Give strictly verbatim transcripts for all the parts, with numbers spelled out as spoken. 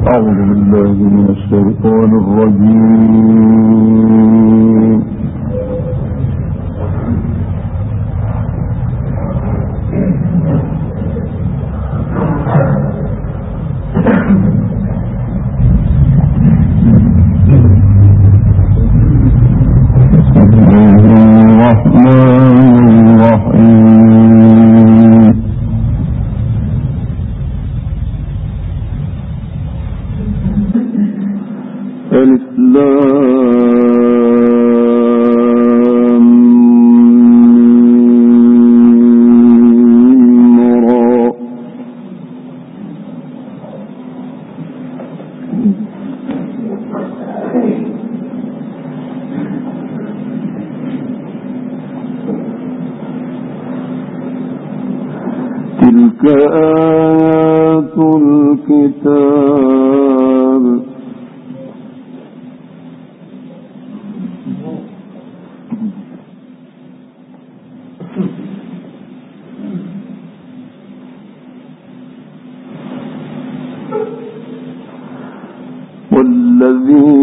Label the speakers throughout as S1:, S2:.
S1: أعوذ بالله من الشيطان الرجيم. تلك آيات الكتاب والذي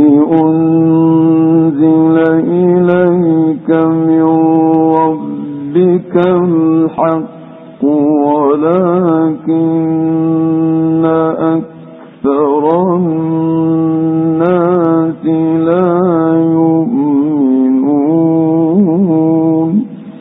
S1: أنزل إليك من ربك الحق ولكن أكثر الناس لا يؤمنون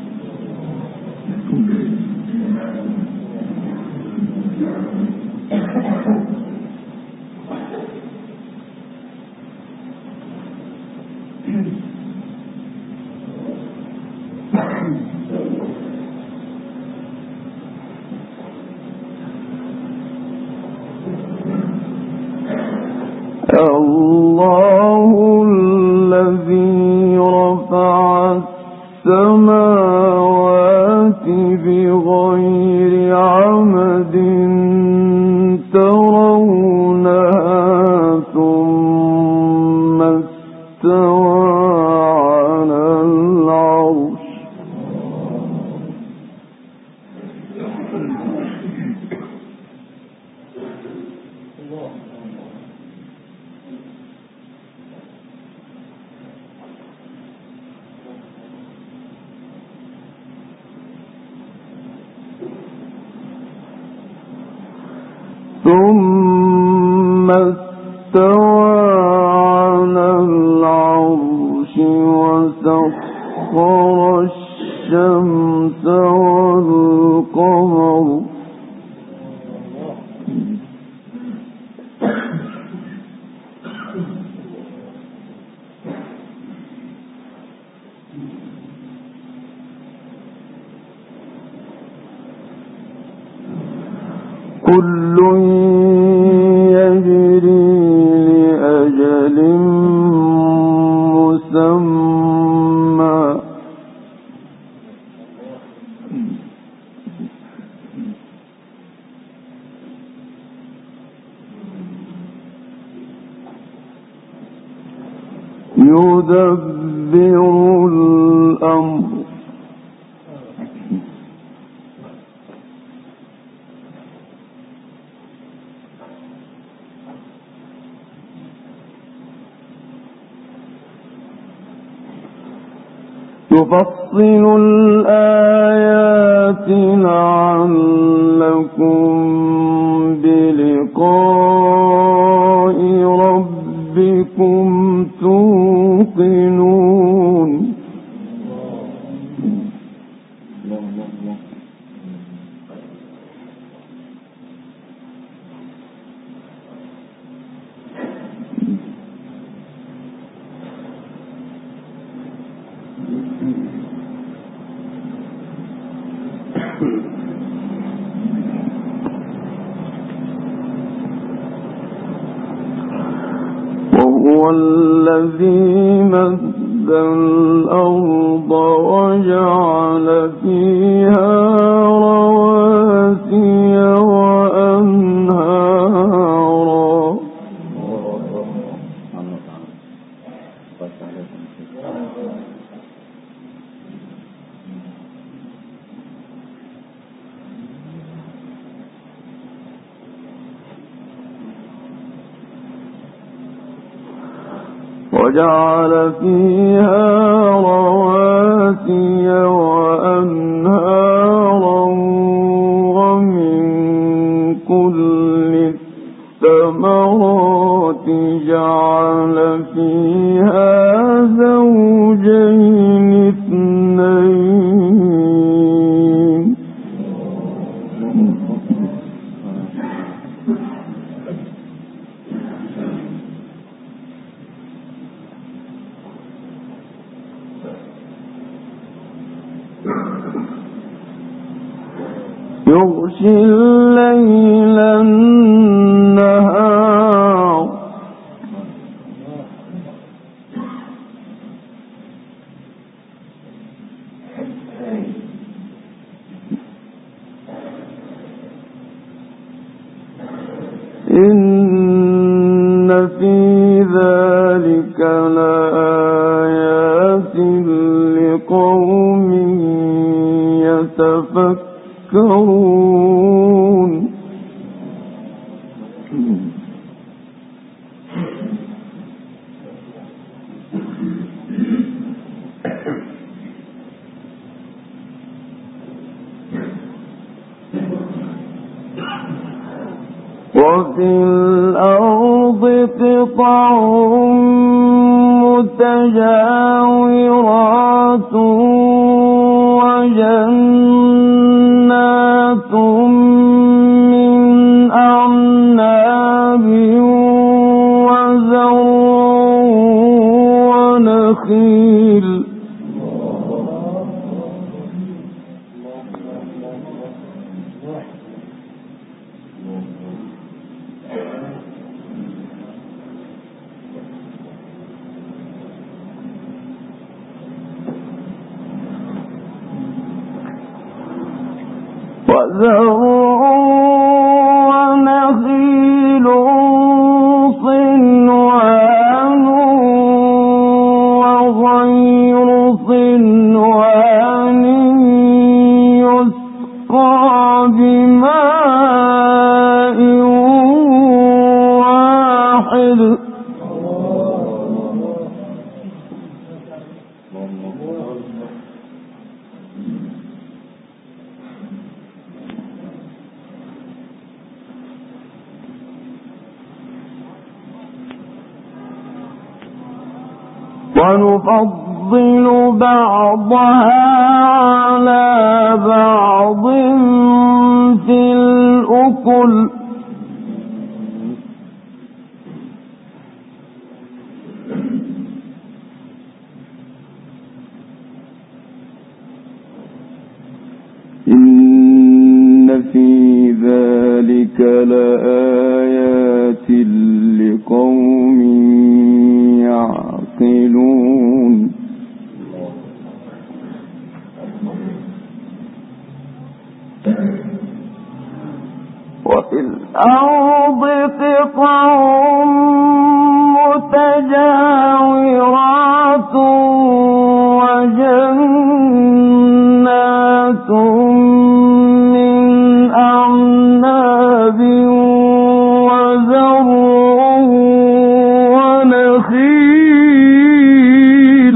S1: الله الذي رفع السماوات بغير عمد ترونها ثم استوى على العرش ثم استوى على العرش وسخر الشمس والقمر كل يجري لأجل مسمى يدبر الأمر يفصل الآيات لعلكم بلقاء ربكم توقنون وهو الذي مد الأرض وجعل فيها رواسي وأنهارا وجعل فيها رواسي وأنهارا ومن كل الثمرات جعل فيها زوجين اثنين يغشي الليل النهار إن في ذلك لآيات لقوم يتفكرون وفي الأرض قطع متجاورات وجنات من أعناب وزرع ونخيل وزرع ونخيل صنوان وغير صنوان يسقى بماء واحد ونفضل بعضها على بعض في الأكل إن في ذلك لآيات لقوم يعقلون وفي الأرض قطع متجاورات وجنات من أعناب وزرع ونخيل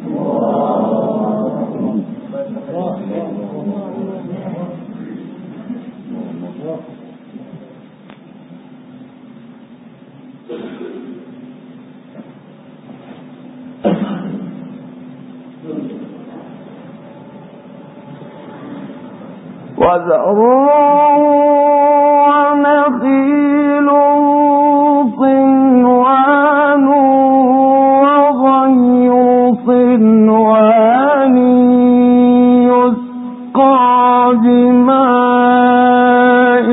S1: وزرع ونخيل صنوان وغير صنوان يسقى بماء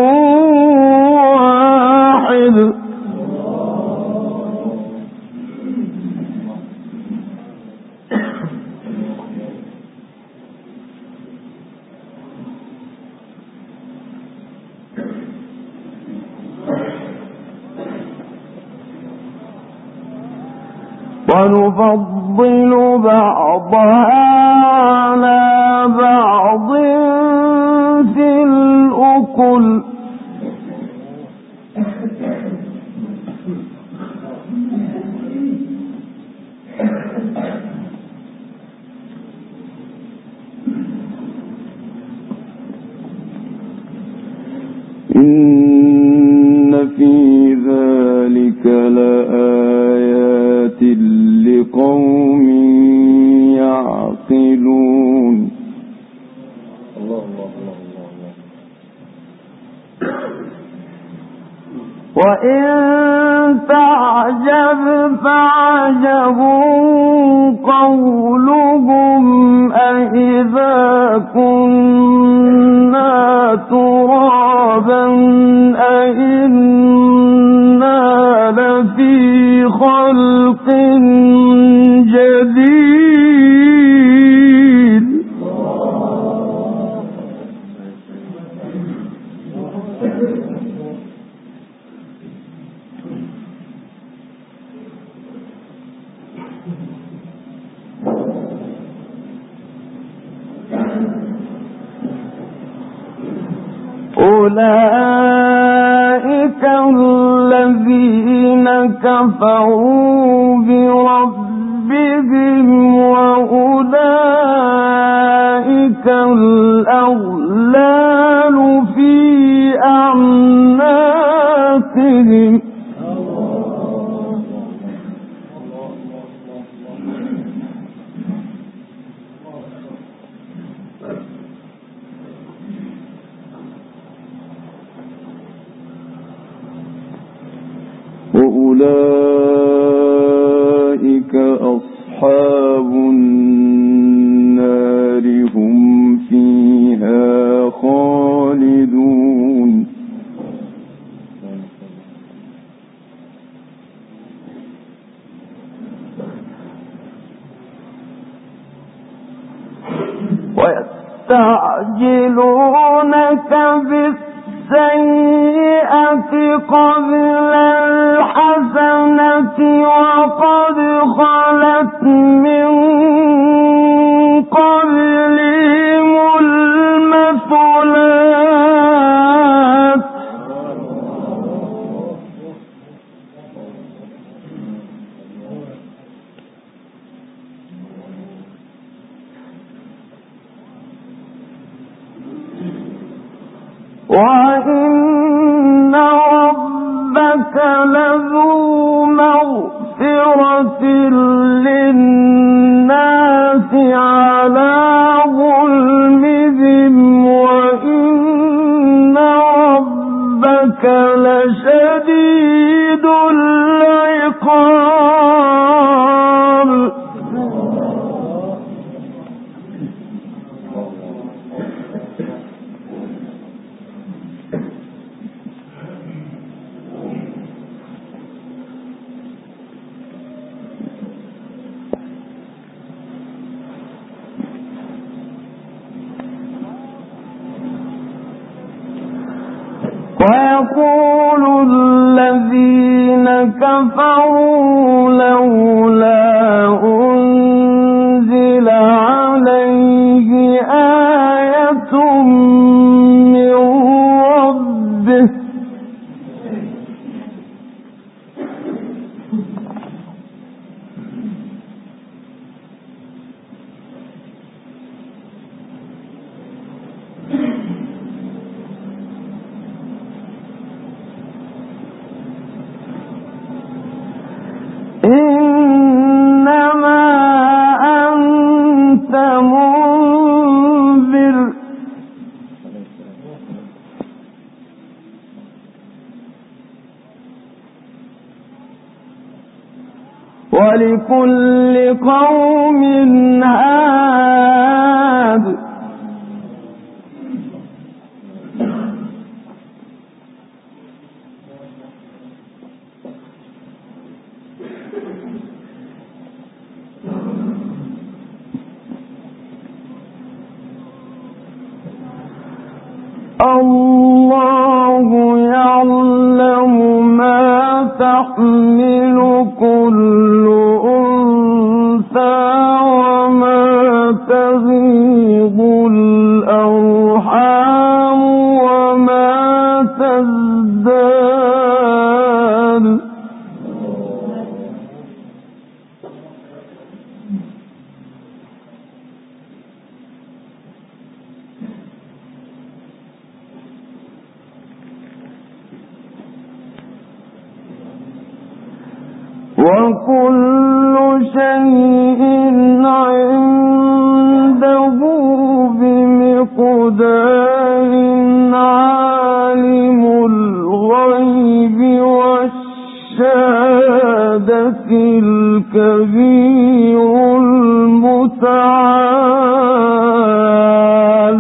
S1: واحد ونفضل بعضها على بعض في الأكل إن في ذلك لآيات لقوم يعقلون. الله الله الله الله. وإن تعجب فعجب قولهم أإذا كنا ترابا أإنا لفي خلق جديد. أولئك الذين كفروا بربهم وأولئك الأغلال في أعناقهم. وأولئك أصحاب النار هم فيها خالدون. ويستعجلونك بالسيئة قبل الحسنة وقد خلت من قبلهم المثلات وإن ربك لذو مغفرة للناس على ظلمهم وإن ربك لشديد العقاب. ويقول الذين كفروا لولا أنزل عليه آية من ربه إنما أنت منذر ولكل قوم هاد. الله يعلم ما تحمل كل أنثى وما تغيض الأرحام وما تزداد. وكل شيء عنده بمقدار عالم الغيب والشهادة الكبير المتعال.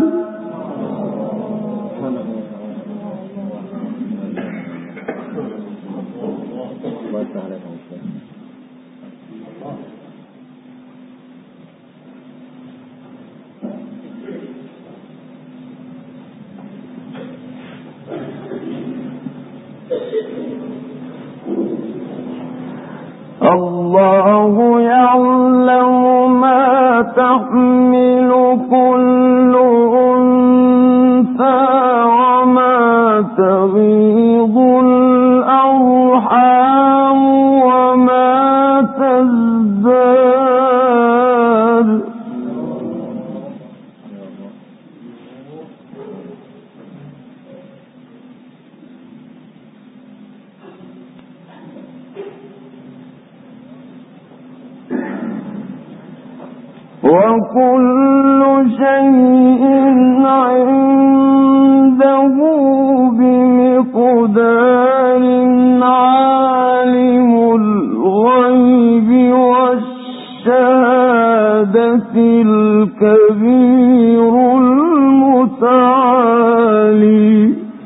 S1: الله يعلم ما تحمل كل أنثى وما تغيض الأرحام وما تزداد. وكل شيء عنده بمقدار عالم الغيب والشهادة الكبير المتعالي.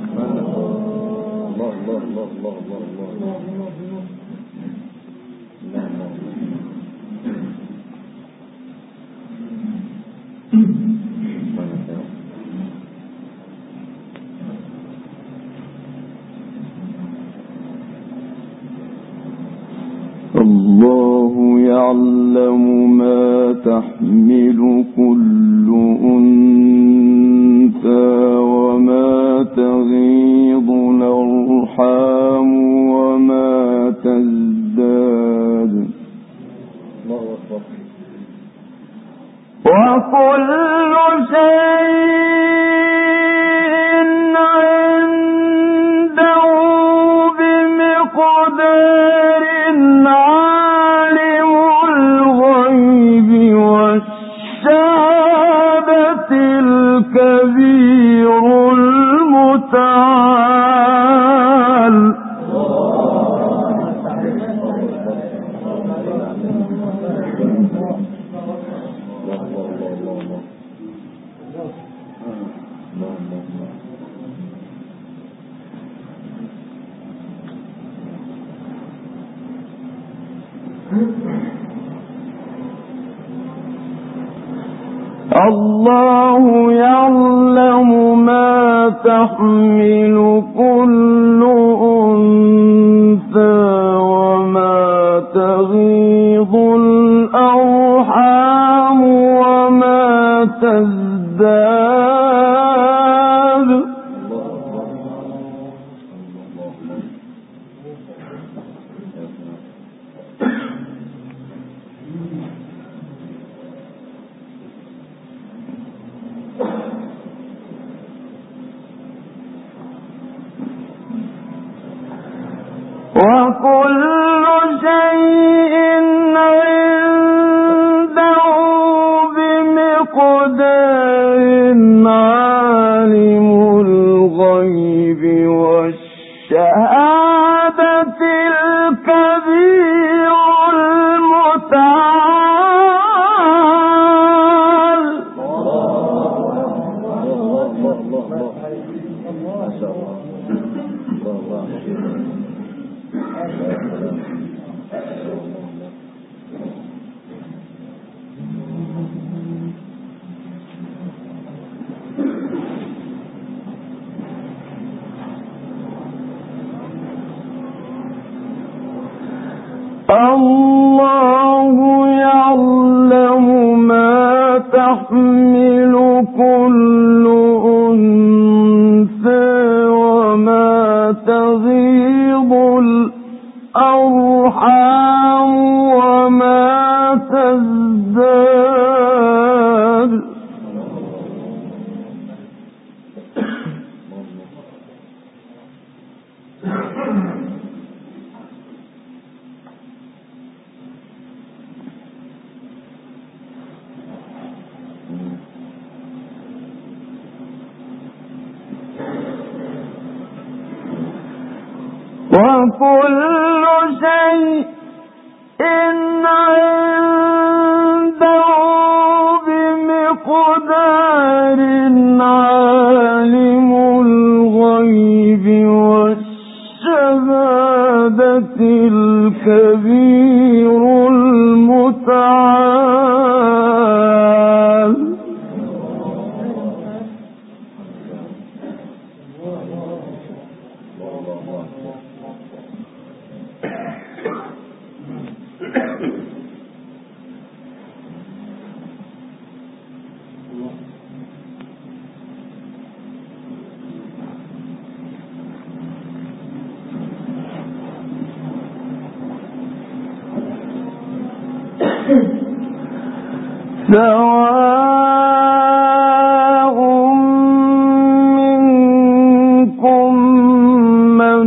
S1: الله يعلم ما تحمل كل أنثى وما تغيض الأرحام وما تزداد. وكل شيء عنده بمقدار عالم الغيب والشهادة الكبير المتعال. الله يعلم ما تحمل كل أنثى وما تغيض الأرحام وما تزداد. وكل شيء عنده بمقدار عالم الغيب والشهادة الكبير المتعال. الله يعلم ما تحمل كل أنثى وما تغيض الأرحام وما تزداد. وكل شيء عنده بمقدار عالم الغيب والشهادة الكبير المتعال. سواء منكم من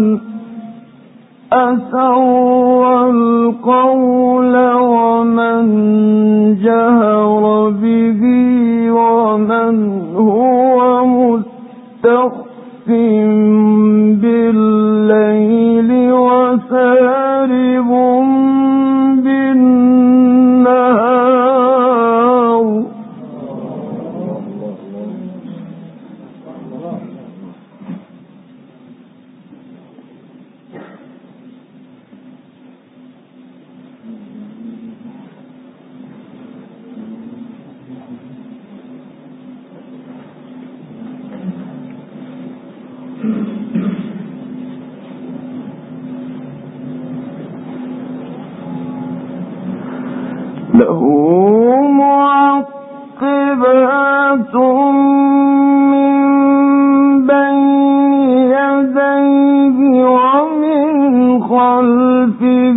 S1: أسر القول ومن جهر به ومن هو مستخف بالليل وسارب له معقبات من بين يديه ومن خلفه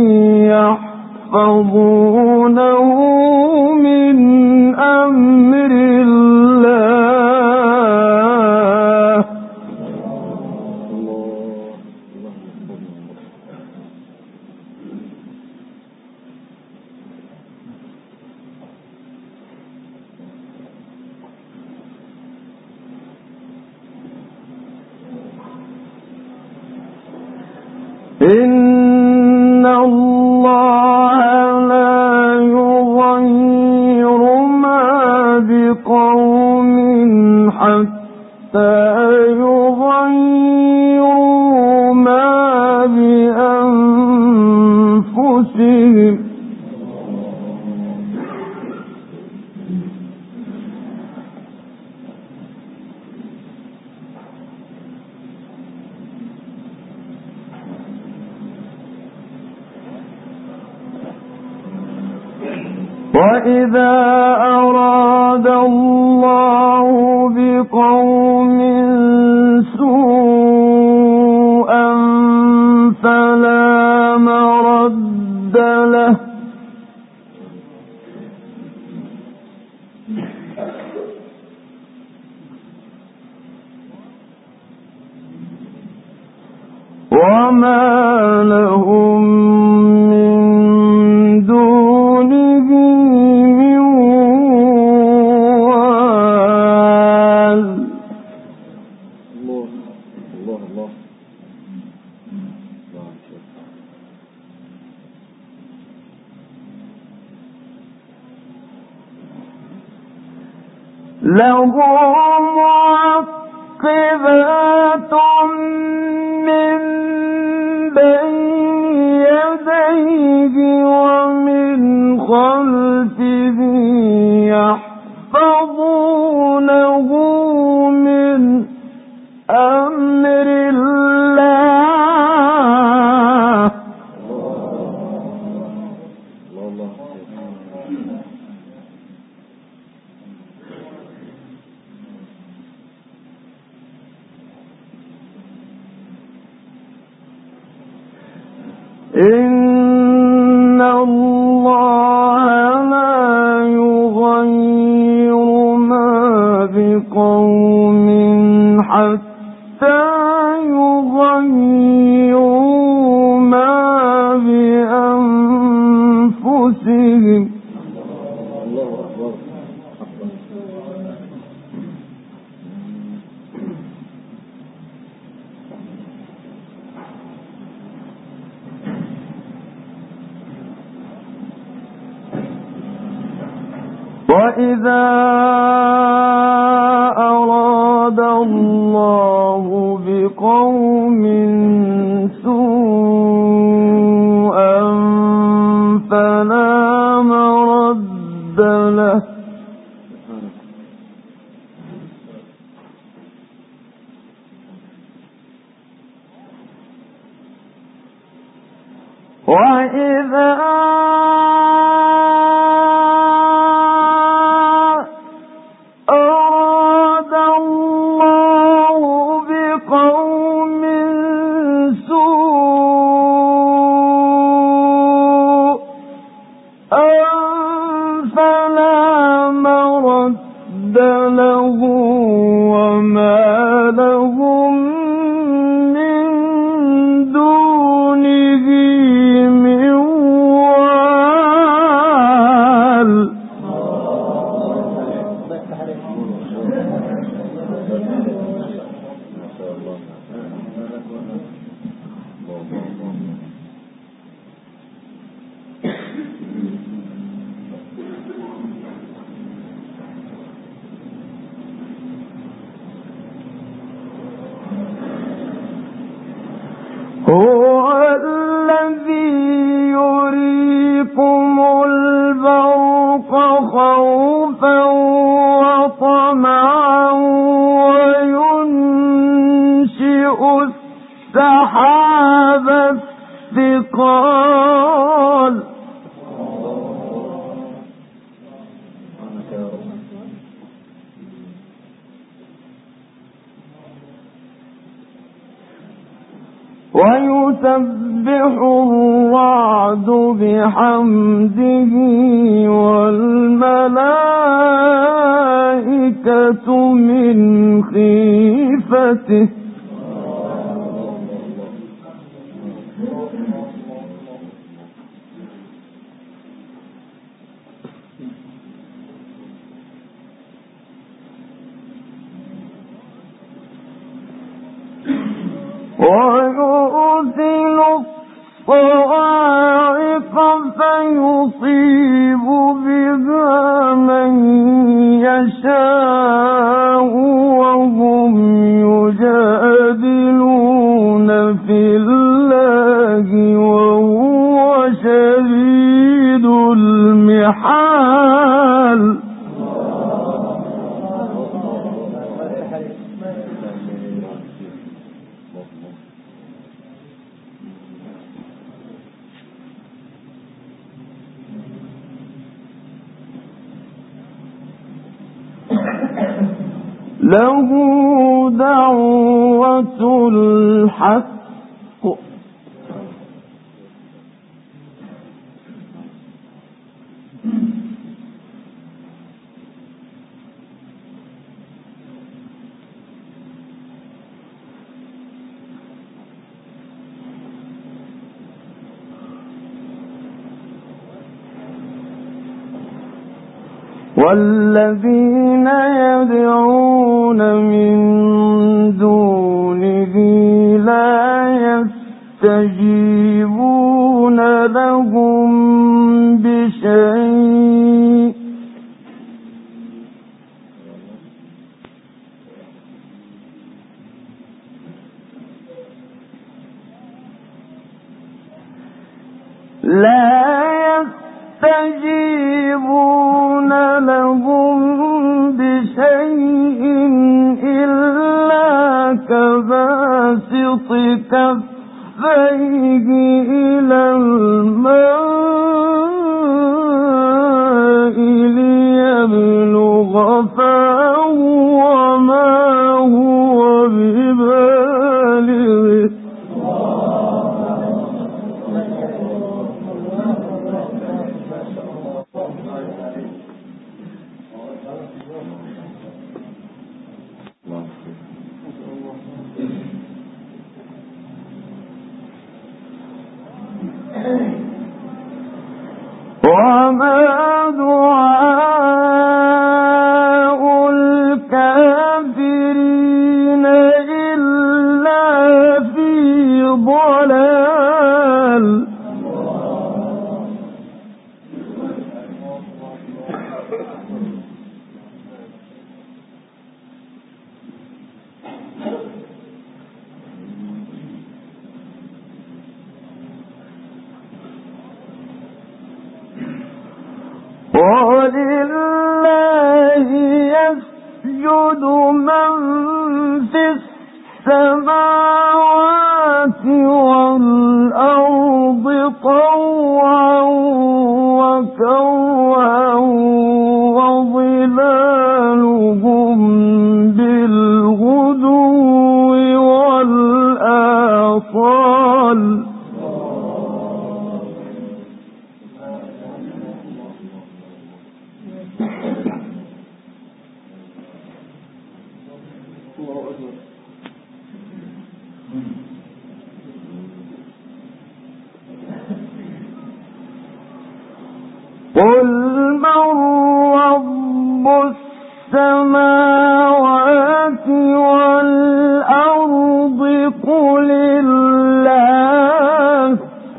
S1: يحفظونه من أمر الله. إن الله لا يغير ما بقوم حتى يغيروا ما بأنفسهم. وإذا أراد الله بقوم سوءا فلا مرد له وما لهم من دونه من وال. الله الله الله له معقبات من بين يديه ومن خلفه يحفظونه من أمر الله. إن الله لا يغير ما بقوم حتى يغيروا ما بأنفسهم. الله أكبر. وإذا أراد الله بقوم سوءا فلا مرد له وإذا أراد الله بقوم سوءا فلا مرد له وما لهم من دونه من وال. هو الذي يريكم البرق خوفا وطمعا وينشئ السحاب الثقال ويسبح الرعد بحمده والملائكة من خيفته ويرسل الصواعق فيصيب بها من يشاء وهم يجادلون في الله وهو شديد المحال. له دعوة الحق والذين يدعون من دونه لا يستجيبون لهم بشيء لا يستجيبون لهم بشيء إلا كباسط كفيه إلى الماء ليبلغ فاه وما هو ببالغه وما دعاء الكافرين إلا في ضلال. قل من رب السماوات والأرض قل الله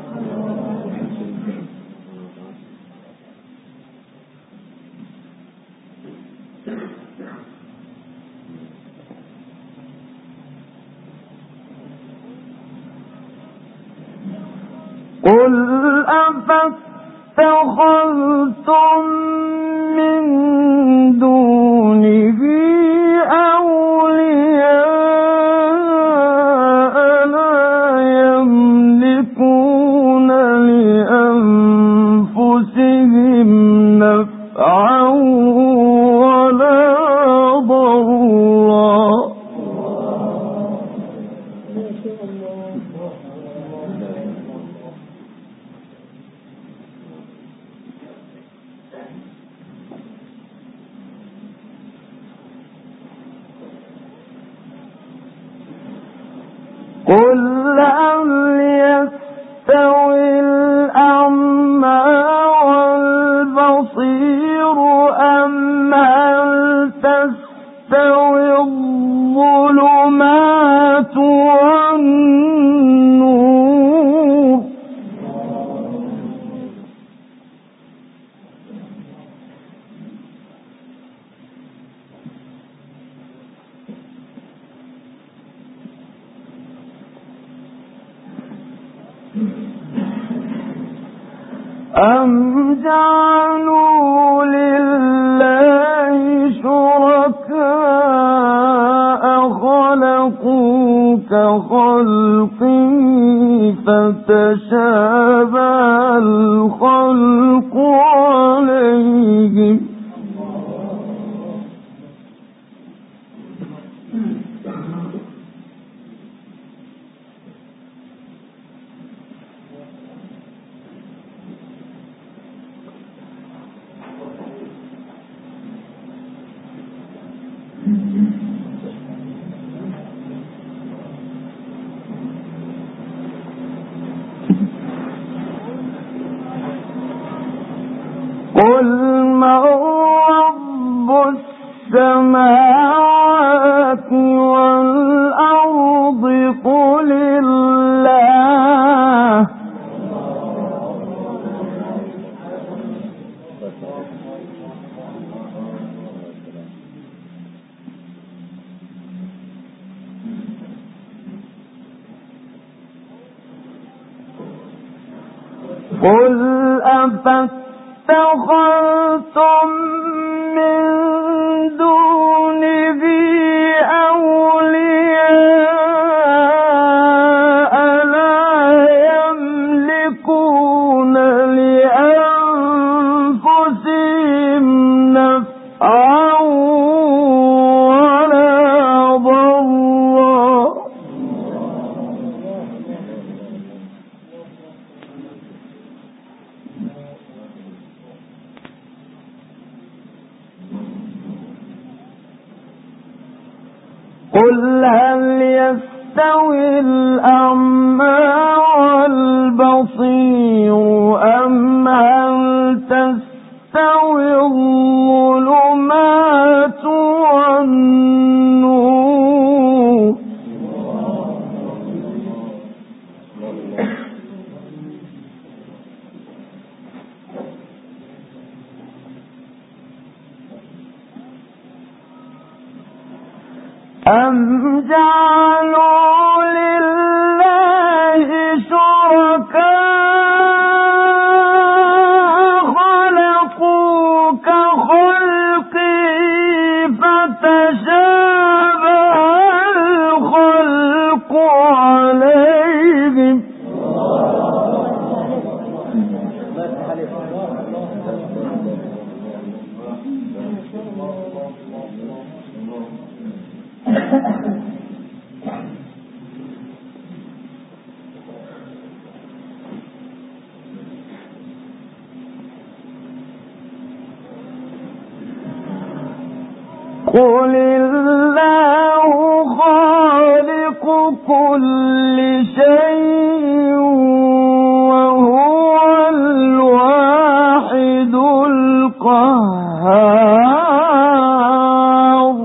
S1: قل أفاتخذتم من دونه أولياء لا يملكون لأنفسهم نفعا ولا ضرا قل هل يستوي الأعمى والبصير أم هل تستوي الظلمات والنور أم جعلوا لله شركاء خلقوا كخلقه فتشابه الخلق عليهم قل من رب السماوات والأرض قل الله قل أفاتخذتم من دونه أولياء لا يملكون لأنفسهم نفعا ولا ضرا قل هل يستوي الأعمى والبصير أم هل تستوي الظلمات والنور أم جعلوا لله شركاء خلقوا كخلقه فتشابه الخلق عليهم قل الله خالق كل شيء وهو الواحد القهار.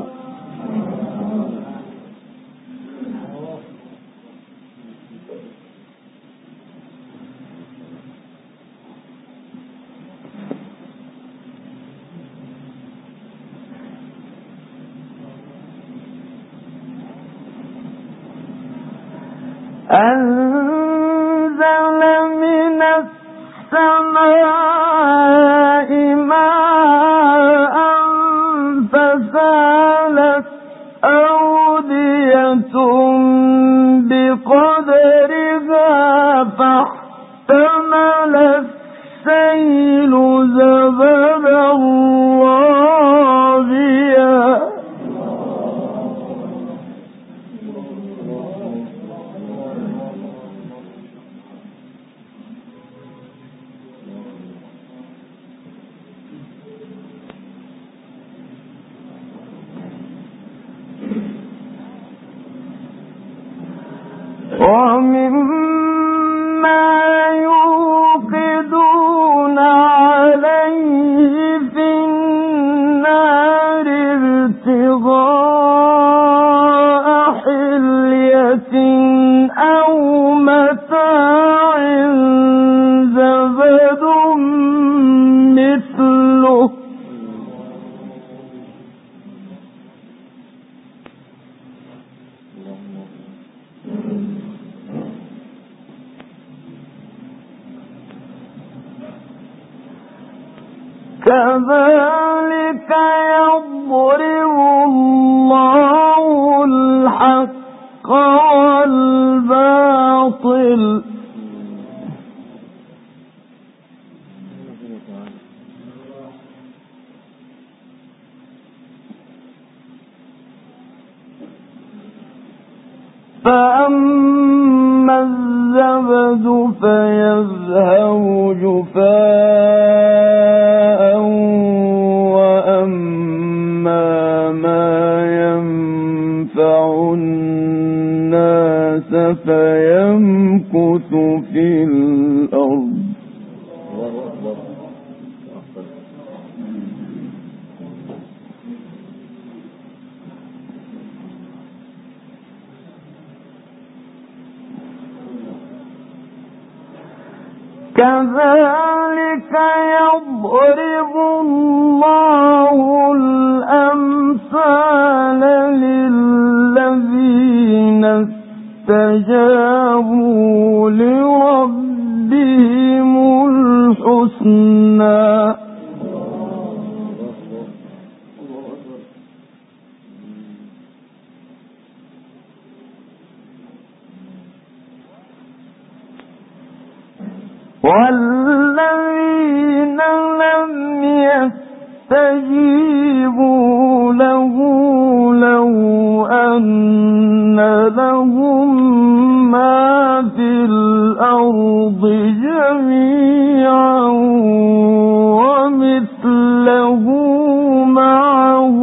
S1: أنزل من السماء ماء فسالت أودية بقدرها فاحتمل السيل زبدا رابيا ومما يوقدون عليه في النار ابتغاء حلية أو متاع زبد مثله كذلك يضرب الله الحق والباطل فأما الزبد فيذهب جفاء وأما ما ينفع الناس فيمكث في الأرض كذلك يضرب الله الأمثال للذين استجابوا لربهم الحسنى والذين لم يستجيبوا له لو أن لهم ما في الأرض جميعا ومثله معه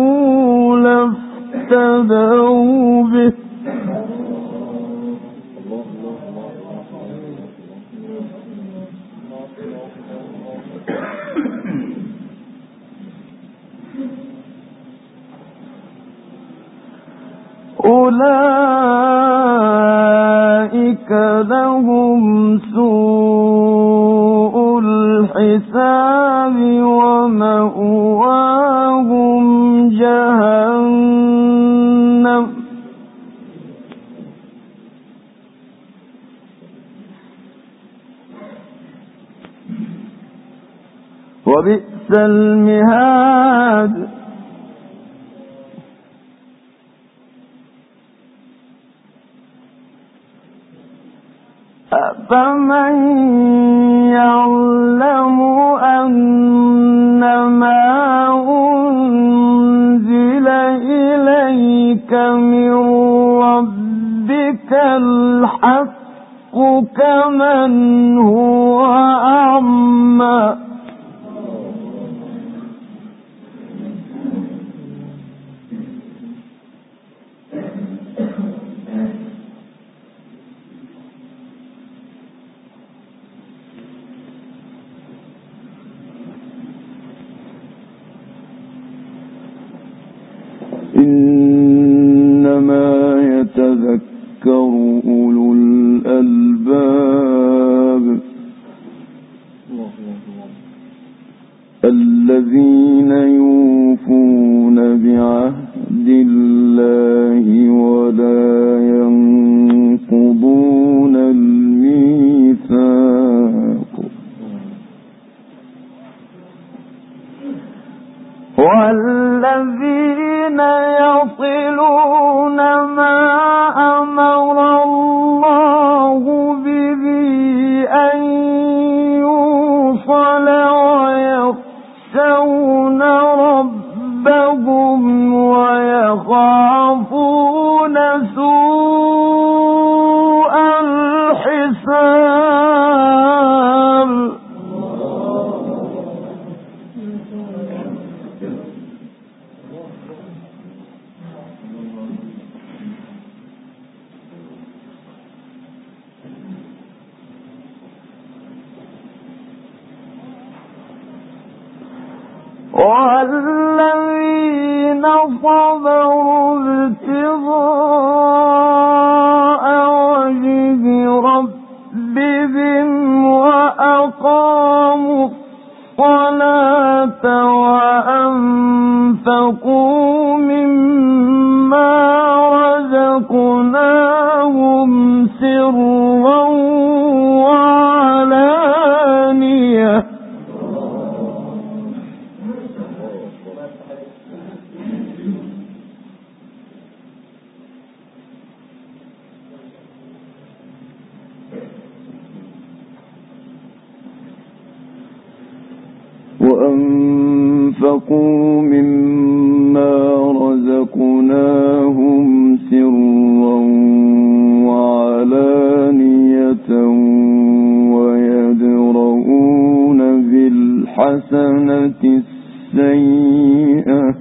S1: لافتدوا به أولئك لهم سوء الحساب ومأواهم جهنم وبئس المهاد فمن يعلم أنما أنزل إليك من ربك الحق كمن هو أعمى إنما يتذكر أولو الألباب الذين يوفون بعهد الله ولا ينقضون الميثاق والذين يصلون ما أمر الله به أن يوصل ويخشون ربهم ويخافون سوء الحساب والذين صبروا ابتغاء وجه ربهم وأقاموا الصلاة وأنفقوا مما رزقناهم سرا وعلانية وأنفقوا مما رزقناهم سرا وعلانية ويدرؤون بالحسنة السيئة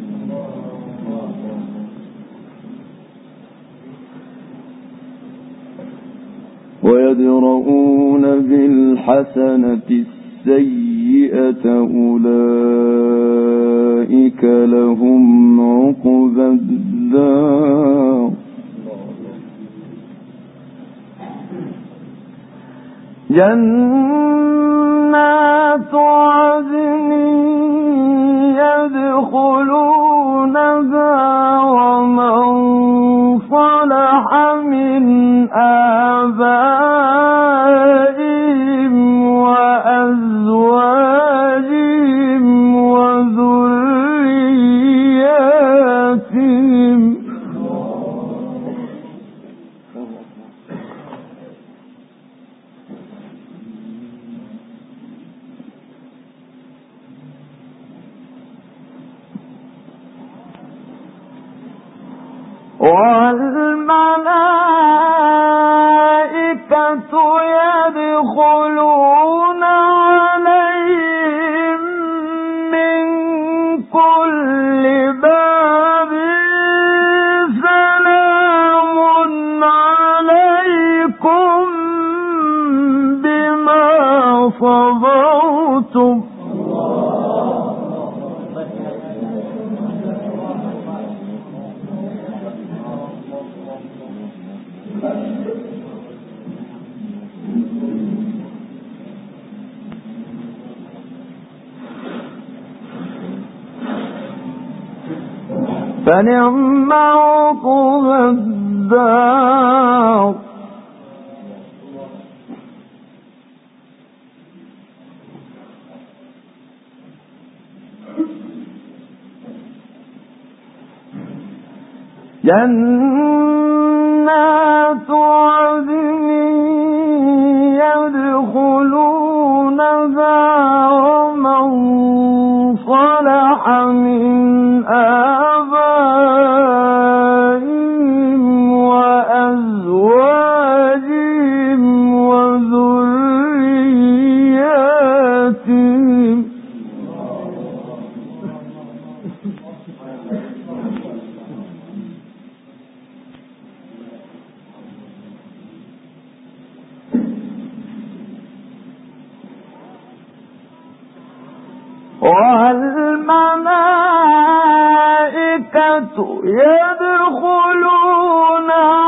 S1: ويدرؤون بالحسنة السيئة أولئك لهم عقبى الدار جنات عدن يدخلونها ومن صلح من آبائهم وأزواجهم وذرياتهم والملائكة يدخلون عليهم من كل باب سلام عليكم بما صبرتم فنعم عقبى الدار جنات عدن يدخلونها ومن صلح من آبائهم وأزواجهم وذرياتهم والملائكة يدخلون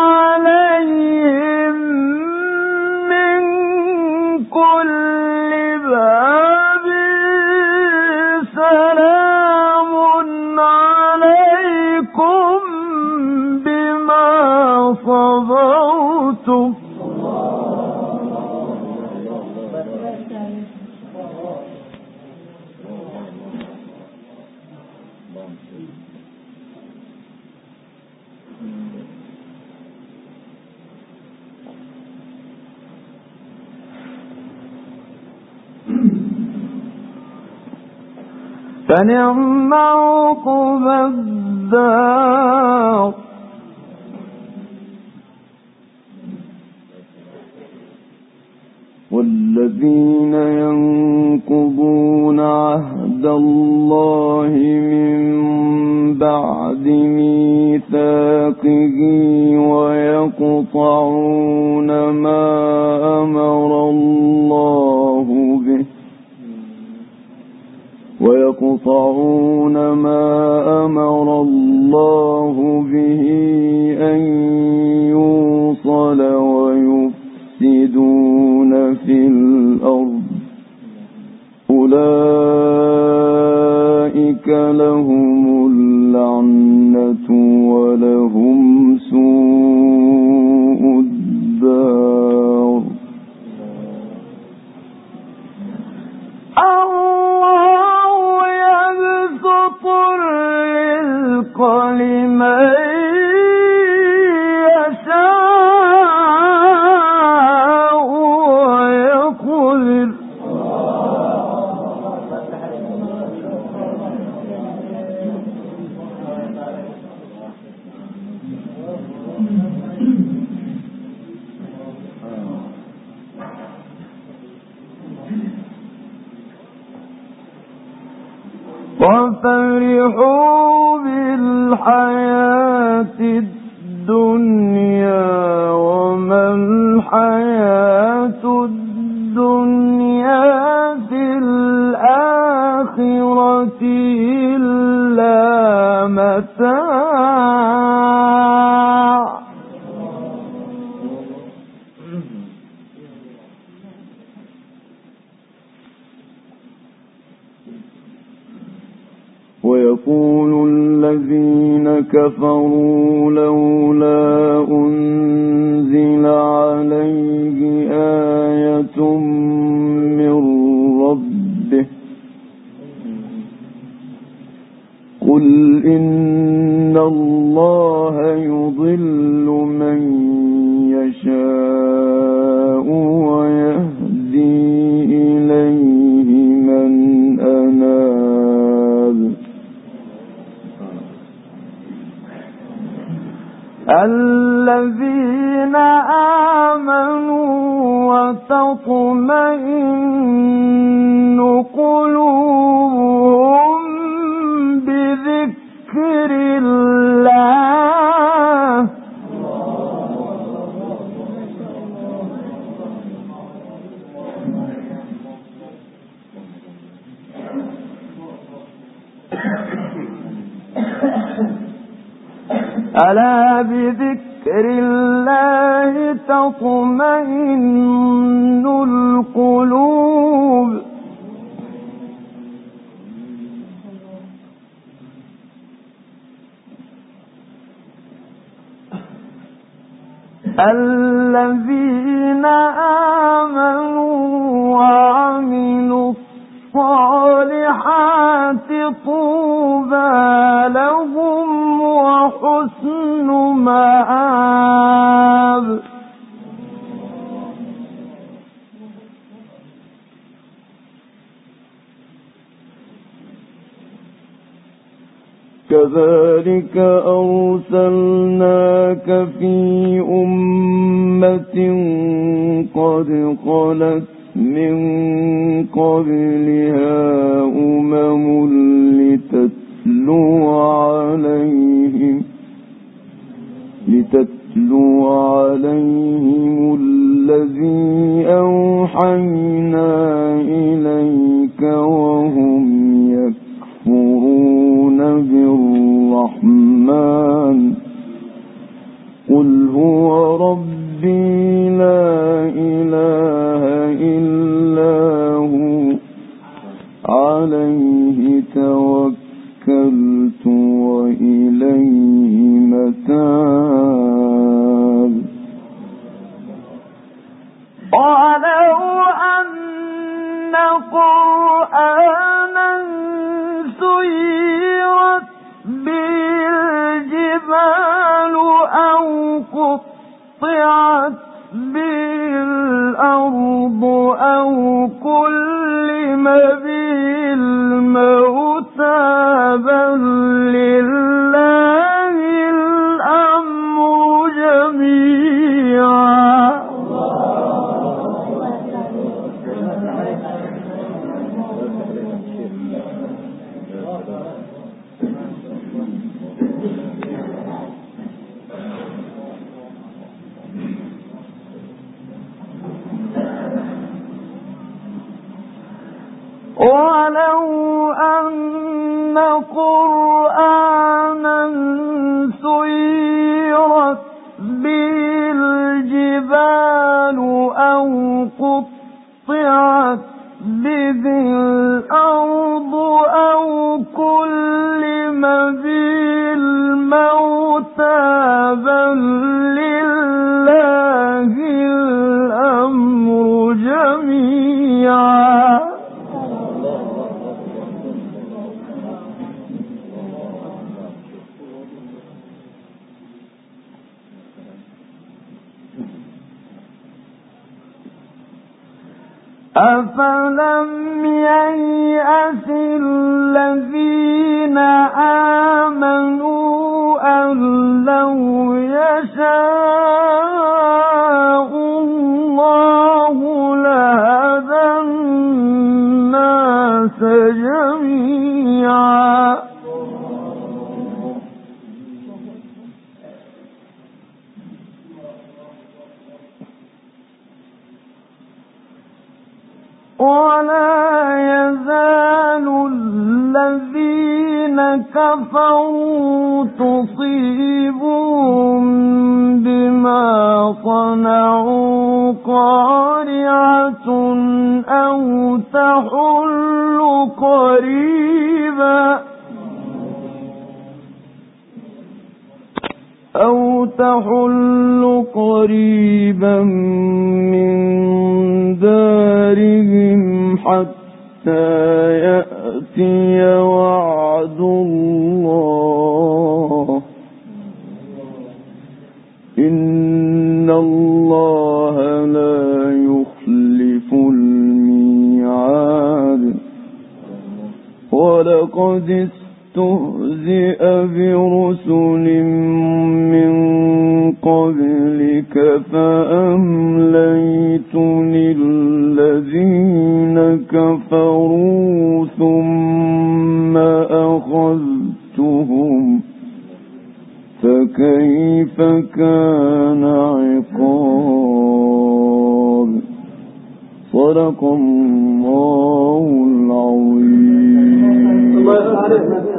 S1: عليهم من كل باب سلام عليكم بما صبرتم فنعم عقبى الدار والذين ينقضون عهد الله من بعد ميثاقه ويقطعون ما أمر الله به ويقطعون ما أمر الله به أن يوصل ويفسدون في الأرض أولئك لهم اللعنة ولهم سوء الدار. لمن يشاء ويقدر وفرحوا بالحياة الدنيا وما الحياة الدنيا في الآخرة إلا متاع. ويقول الذين كفروا لولا أنزل عليه آية من ربه قل إن الله يضل من يشاء ويهدي إليه من أناب. الذين آمنوا وتطمئن قلوبهم بذكر الله ألا بذكر الله تطمئن القلوب. الذين آمنوا وعملوا الصالحات طوبى لهم وحسن مآب. كذلك أرسلناك في أمة قد خلت من قبلها أمم لتتلو عليهم لتتلو عليهم الذي أوحينا إليك وهم يكفرون بالرحمن ولو أن قرآنا سيرت به الجبال أو قطعت به الأرض أو كلم به الموتى بل لله الأمر جميعا. ولو أن قرآنا سيرت به الجبال أو قطعت به الأرض أو كلم به الموتى بل لله الأمر جميعا. أفلم ييأس الذين آمنوا أن لو يشاء الله لهدى الناس جميعا. ولا يزال الذين كفروا تصيبهم بما صنعوا قارعة أو تحل قريبا أو تحل قريبا من دارهم حتى يأتي وعد الله إن الله لا يخلف الميعاد. ولقد استهزئ برسل من قبلك فأمليت للذين كفروا ثم أخذتهم فكيف كان عقاب. صدق الله العظيم.